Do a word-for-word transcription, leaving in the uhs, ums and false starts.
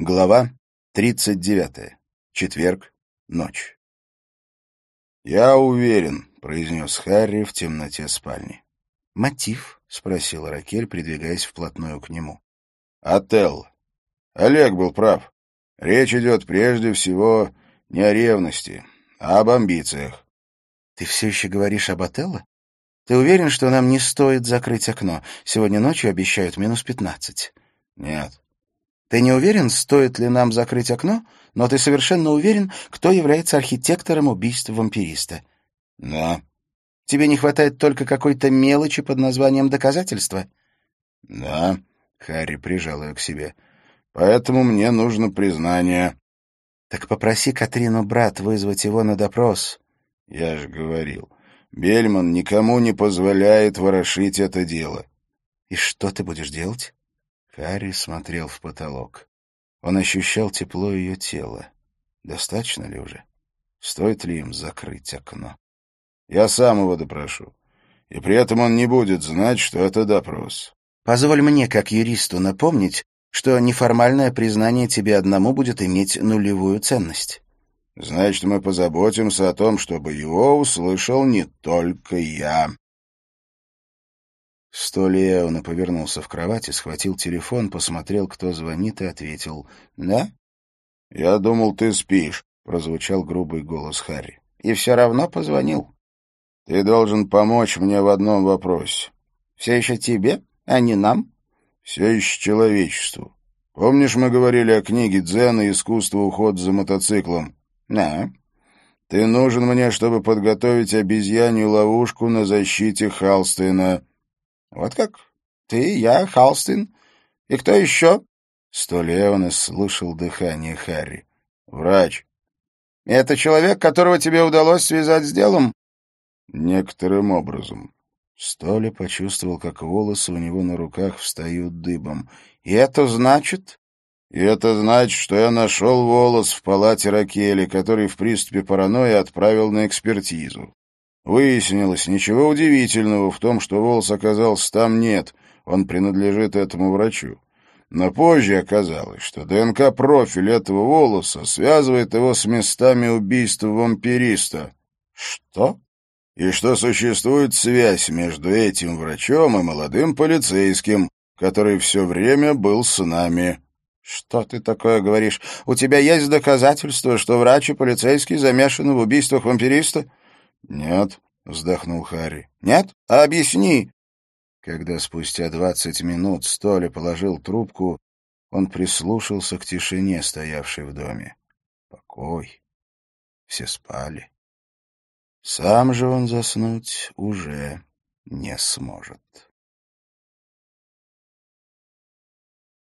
Глава тридцать девятая. Четверг. Ночь. «Я уверен», — произнес Харри в темноте спальни. «Мотив?» — спросила Ракель, придвигаясь вплотную к нему. «Отелло. Олег был прав. Речь идет прежде всего не о ревности, а об амбициях». «Ты все еще говоришь об Отелло? Ты уверен, что нам не стоит закрыть окно? Сегодня ночью обещают минус пятнадцать». «Нет». «Ты не уверен, стоит ли нам закрыть окно, но ты совершенно уверен, кто является архитектором убийства вампириста?» «Да». «Тебе не хватает только какой-то мелочи под названием доказательства?» «Да», — Харри прижал ее к себе. «Поэтому мне нужно признание». «Так попроси Катрину брат вызвать его на допрос». «Я же говорил, Бельман никому не позволяет ворошить это дело». «И что ты будешь делать?» Харри смотрел в потолок. Он ощущал тепло ее тела. Достаточно ли уже? Стоит ли им закрыть окно? «Я сам его допрошу. И при этом он не будет знать, что это допрос». «Позволь мне, как юристу, напомнить, что неформальное признание тебе одному будет иметь нулевую ценность». «Значит, мы позаботимся о том, чтобы его услышал не только я». Столе он повернулся в кровати, схватил телефон, посмотрел, кто звонит, и ответил «Да?» «Я думал, ты спишь», — прозвучал грубый голос Харри. «И все равно позвонил». «Ты должен помочь мне в одном вопросе». «Все еще тебе, а не нам?» «Все еще человечеству. Помнишь, мы говорили о книге Дзена «Искусство ухода за мотоциклом»?» «Да». «Ты нужен мне, чтобы подготовить обезьянью ловушку на защите Халстейна». «Вот как? Ты, я, Халстин. И кто еще?» Столеон слышал дыхание Харри. «Врач». «Это человек, которого тебе удалось связать с делом?» «Некоторым образом». Столи почувствовал, как волосы у него на руках встают дыбом. «И это значит?» «И это значит, что я нашел волос в палате Ракели, который в приступе паранойи отправил на экспертизу. Выяснилось, ничего удивительного в том, что волос оказался там, нет, он принадлежит этому врачу. Но позже оказалось, что ДНК-профиль этого волоса связывает его с местами убийства вампириста». «Что?» «И что существует связь между этим врачом и молодым полицейским, который все время был с нами». «Что ты такое говоришь? У тебя есть доказательства, что врач и полицейский замешаны в убийствах вампириста?» «Нет», — вздохнул Харри. «Нет? А объясни». Когда спустя двадцать минут Столи положил трубку, он прислушался к тишине, стоявшей в доме. Покой. Все спали. Сам же он заснуть уже не сможет.